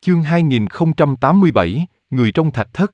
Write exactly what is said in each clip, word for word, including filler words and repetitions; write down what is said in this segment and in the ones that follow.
Chương hai nghìn không trăm tám mươi bảy, Người trong thạch thất.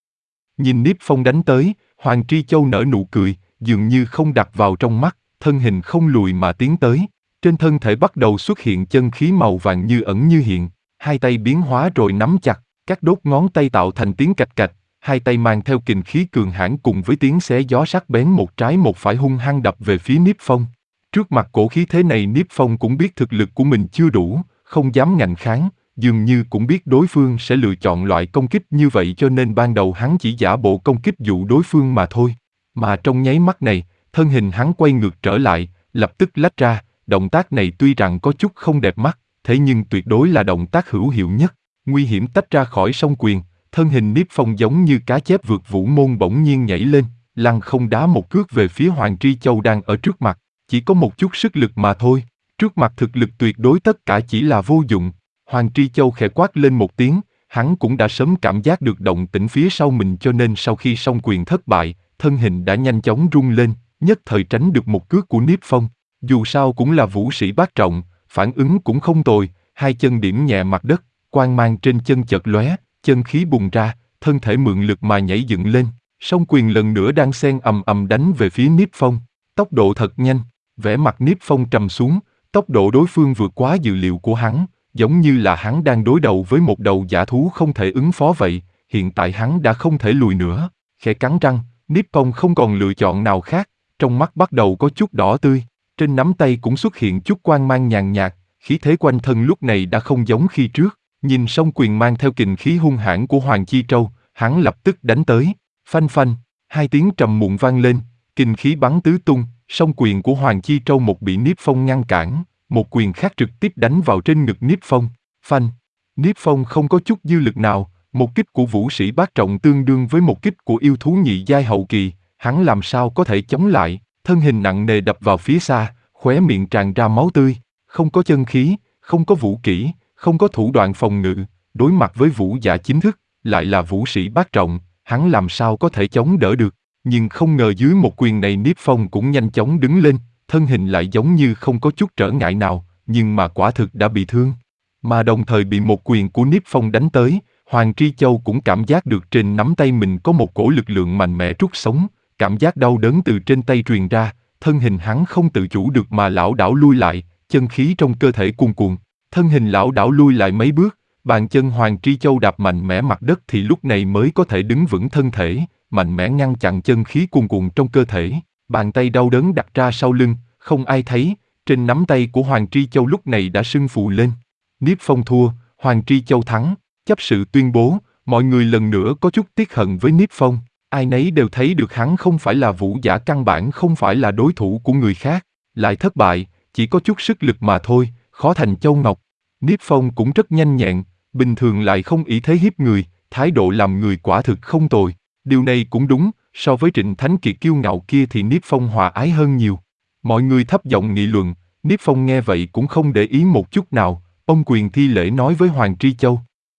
Nhìn Niếp Phong đánh tới, Hoàng Tri Châu nở nụ cười, dường như không đặt vào trong mắt, thân hình không lùi mà tiến tới. Trên thân thể bắt đầu xuất hiện chân khí màu vàng như ẩn như hiện, hai tay biến hóa rồi nắm chặt, các đốt ngón tay tạo thành tiếng cạch cạch, hai tay mang theo kình khí cường hãn cùng với tiếng xé gió sắc bén một trái một phải hung hăng đập về phía Niếp Phong. Trước mặt cổ khí thế này Niếp Phong cũng biết thực lực của mình chưa đủ, không dám ngạnh kháng, dường như cũng biết đối phương sẽ lựa chọn loại công kích như vậy cho nên ban đầu hắn chỉ giả bộ công kích dụ đối phương mà thôi. Mà trong nháy mắt này, thân hình hắn quay ngược trở lại, lập tức lách ra, động tác này tuy rằng có chút không đẹp mắt, thế nhưng tuyệt đối là động tác hữu hiệu nhất. Nguy hiểm tách ra khỏi song quyền, thân hình Niếp Phong giống như cá chép vượt vũ môn bỗng nhiên nhảy lên, lăng không đá một cước về phía Hoàng Tri Châu đang ở trước mặt. Chỉ có một chút sức lực mà thôi, trước mặt thực lực tuyệt đối tất cả chỉ là vô dụng. Hoàng Tri Châu khẽ quát lên một tiếng, hắn cũng đã sớm cảm giác được động tĩnh phía sau mình cho nên sau khi song quyền thất bại, thân hình đã nhanh chóng rung lên, nhất thời tránh được một cước của Niếp Phong. Dù sao cũng là vũ sĩ bát trọng, phản ứng cũng không tồi, hai chân điểm nhẹ mặt đất, quang mang trên chân chợt lóe, chân khí bùng ra, thân thể mượn lực mà nhảy dựng lên, song quyền lần nữa đang xen ầm ầm đánh về phía Niếp Phong. Tốc độ thật nhanh, vẻ mặt Niếp Phong trầm xuống, tốc độ đối phương vượt quá dự liệu của hắn, giống như là hắn đang đối đầu với một đầu dã thú không thể ứng phó vậy, hiện tại hắn đã không thể lùi nữa. Khẽ cắn răng, Niếp Phong không còn lựa chọn nào khác, trong mắt bắt đầu có chút đỏ tươi, trên nắm tay cũng xuất hiện chút quang mang nhàn nhạt, khí thế quanh thân lúc này đã không giống khi trước. Nhìn song quyền mang theo kình khí hung hãn của Hoàng Chi Châu, hắn lập tức đánh tới, phanh phanh, hai tiếng trầm muộn vang lên, kình khí bắn tứ tung, song quyền của Hoàng Chi Châu một bị Niếp Phong ngăn cản, một quyền khác trực tiếp đánh vào trên ngực Niếp Phong, phanh. Niếp Phong không có chút dư lực nào, một kích của vũ sĩ bát trọng tương đương với một kích của yêu thú nhị giai hậu kỳ, hắn làm sao có thể chống lại, thân hình nặng nề đập vào phía xa, khóe miệng tràn ra máu tươi, không có chân khí, không có vũ kỹ, không có thủ đoạn phòng ngự, đối mặt với vũ giả chính thức, lại là vũ sĩ bát trọng, hắn làm sao có thể chống đỡ được. Nhưng không ngờ dưới một quyền này Niếp Phong cũng nhanh chóng đứng lên, thân hình lại giống như không có chút trở ngại nào, nhưng mà quả thực đã bị thương. Mà đồng thời bị một quyền của Niếp Phong đánh tới, Hoàng Tri Châu cũng cảm giác được trên nắm tay mình có một cổ lực lượng mạnh mẽ trút sống, cảm giác đau đớn từ trên tay truyền ra, thân hình hắn không tự chủ được mà lảo đảo lui lại, chân khí trong cơ thể cuồn cuộn, thân hình lảo đảo lui lại mấy bước, bàn chân Hoàng Tri Châu đạp mạnh mẽ mặt đất thì lúc này mới có thể đứng vững thân thể, mạnh mẽ ngăn chặn chân khí cuồn cuộn trong cơ thể, bàn tay đau đớn đặt ra sau lưng, không ai thấy, trên nắm tay của Hoàng Tri Châu lúc này đã sưng phù lên. Niếp Phong thua, Hoàng Tri Châu thắng, chấp sự tuyên bố, mọi người lần nữa có chút tiếc hận với Niếp Phong, ai nấy đều thấy được hắn không phải là vũ giả căn bản không phải là đối thủ của người khác, lại thất bại, chỉ có chút sức lực mà thôi, khó thành châu ngọc. Niếp Phong cũng rất nhanh nhẹn, bình thường lại không ý thế hiếp người, thái độ làm người quả thực không tồi. Điều này cũng đúng, so với Trịnh Thánh Kiệt kiêu ngạo kia thì Niếp Phong hòa ái hơn nhiều. Mọi người thấp giọng nghị luận, Niếp Phong nghe vậy cũng không để ý một chút nào, ông quyền thi lễ nói với Hoàng Tri Châu.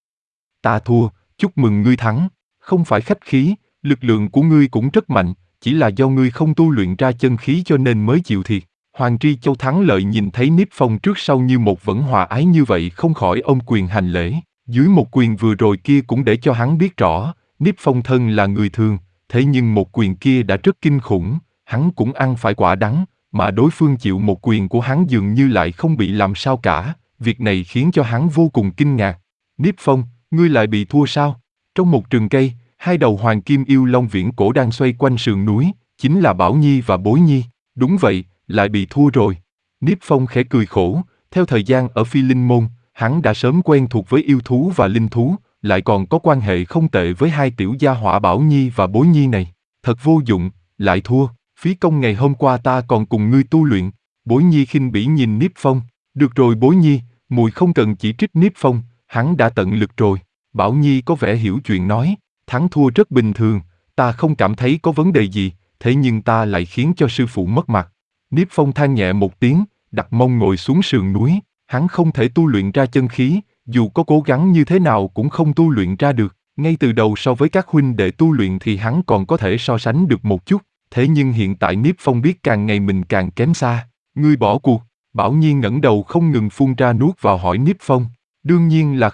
Ta thua, chúc mừng ngươi thắng, không phải khách khí, lực lượng của ngươi cũng rất mạnh, chỉ là do ngươi không tu luyện ra chân khí cho nên mới chịu thiệt. Hoàng Tri Châu thắng lợi nhìn thấy Niếp Phong trước sau như một vẫn hòa ái như vậy không khỏi ôm quyền hành lễ, dưới một quyền vừa rồi kia cũng để cho hắn biết rõ, Niếp Phong thân là người thường, thế nhưng một quyền kia đã rất kinh khủng, hắn cũng ăn phải quả đắng, mà đối phương chịu một quyền của hắn dường như lại không bị làm sao cả, việc này khiến cho hắn vô cùng kinh ngạc. Niếp Phong, ngươi lại bị thua sao? Trong một rừng cây, hai đầu hoàng kim yêu long viễn cổ đang xoay quanh sườn núi, chính là Bảo Nhi và Bối Nhi. Đúng vậy, lại bị thua rồi. Niếp Phong khẽ cười khổ, theo thời gian ở Phi Linh Môn, hắn đã sớm quen thuộc với yêu thú và linh thú, lại còn có quan hệ không tệ với hai tiểu gia hỏa Bảo Nhi và Bối Nhi này. Thật vô dụng, lại thua, phí công ngày hôm qua ta còn cùng ngươi tu luyện. Bối Nhi khinh bỉ nhìn Niếp Phong, được rồi Bối Nhi, muội không cần chỉ trích Niếp Phong, hắn đã tận lực rồi. Bảo Nhi có vẻ hiểu chuyện nói, thắng thua rất bình thường, ta không cảm thấy có vấn đề gì, thế nhưng ta lại khiến cho sư phụ mất mặt. Niếp Phong than nhẹ một tiếng, đặt mông ngồi xuống sườn núi, hắn không thể tu luyện ra chân khí, dù có cố gắng như thế nào cũng không tu luyện ra được, ngay từ đầu so với các huynh đệ tu luyện thì hắn còn có thể so sánh được một chút, thế nhưng hiện tại Niếp Phong biết càng ngày mình càng kém xa, ngươi bỏ cuộc. Bảo Nhi ngẩng đầu không ngừng phun ra nuốt vào hỏi Niếp Phong, đương nhiên là không,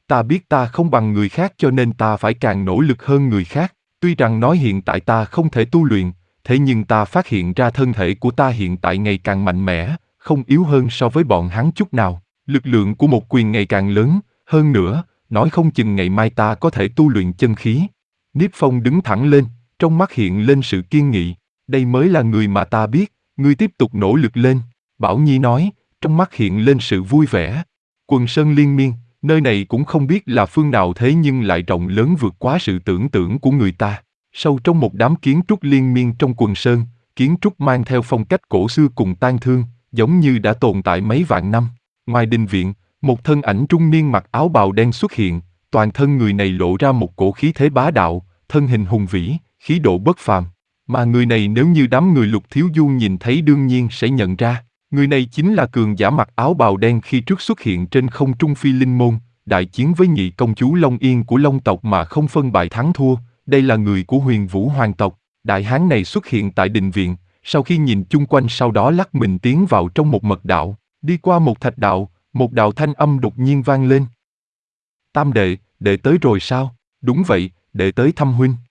Ta biết ta không bằng người khác cho nên ta phải càng nỗ lực hơn người khác. Tuy rằng nói hiện tại ta không thể tu luyện, thế nhưng ta phát hiện ra thân thể của ta hiện tại ngày càng mạnh mẽ, không yếu hơn so với bọn hắn chút nào. Lực lượng của một quyền ngày càng lớn, hơn nữa, nói không chừng ngày mai ta có thể tu luyện chân khí. Niếp Phong đứng thẳng lên, trong mắt hiện lên sự kiên nghị. Đây mới là người mà ta biết, ngươi tiếp tục nỗ lực lên. Bảo Nhi nói, trong mắt hiện lên sự vui vẻ. Quần sơn liên miên, nơi này cũng không biết là phương nào thế nhưng lại rộng lớn vượt quá sự tưởng tượng của người ta. Sâu trong một đám kiến trúc liên miên trong quần sơn, kiến trúc mang theo phong cách cổ xưa cùng tang thương, giống như đã tồn tại mấy vạn năm. Ngoài đình viện, một thân ảnh trung niên mặc áo bào đen xuất hiện, toàn thân người này lộ ra một cổ khí thế bá đạo, thân hình hùng vĩ, khí độ bất phàm. Mà người này nếu như đám người Lục Thiếu Du nhìn thấy đương nhiên sẽ nhận ra, người này chính là cường giả mặc áo bào đen khi trước xuất hiện trên không trung Phi Linh Môn, đại chiến với nhị công chúa Long Yên của Long tộc mà không phân bại thắng thua. Đây là người của Huyền Vũ Hoàng tộc. Đại hán này xuất hiện tại đình viện, sau khi nhìn chung quanh sau đó lắc mình tiến vào trong một mật đạo, đi qua một thạch đạo, một đạo thanh âm đột nhiên vang lên. Tam đệ, đệ tới rồi sao? Đúng vậy, đệ tới thăm huynh.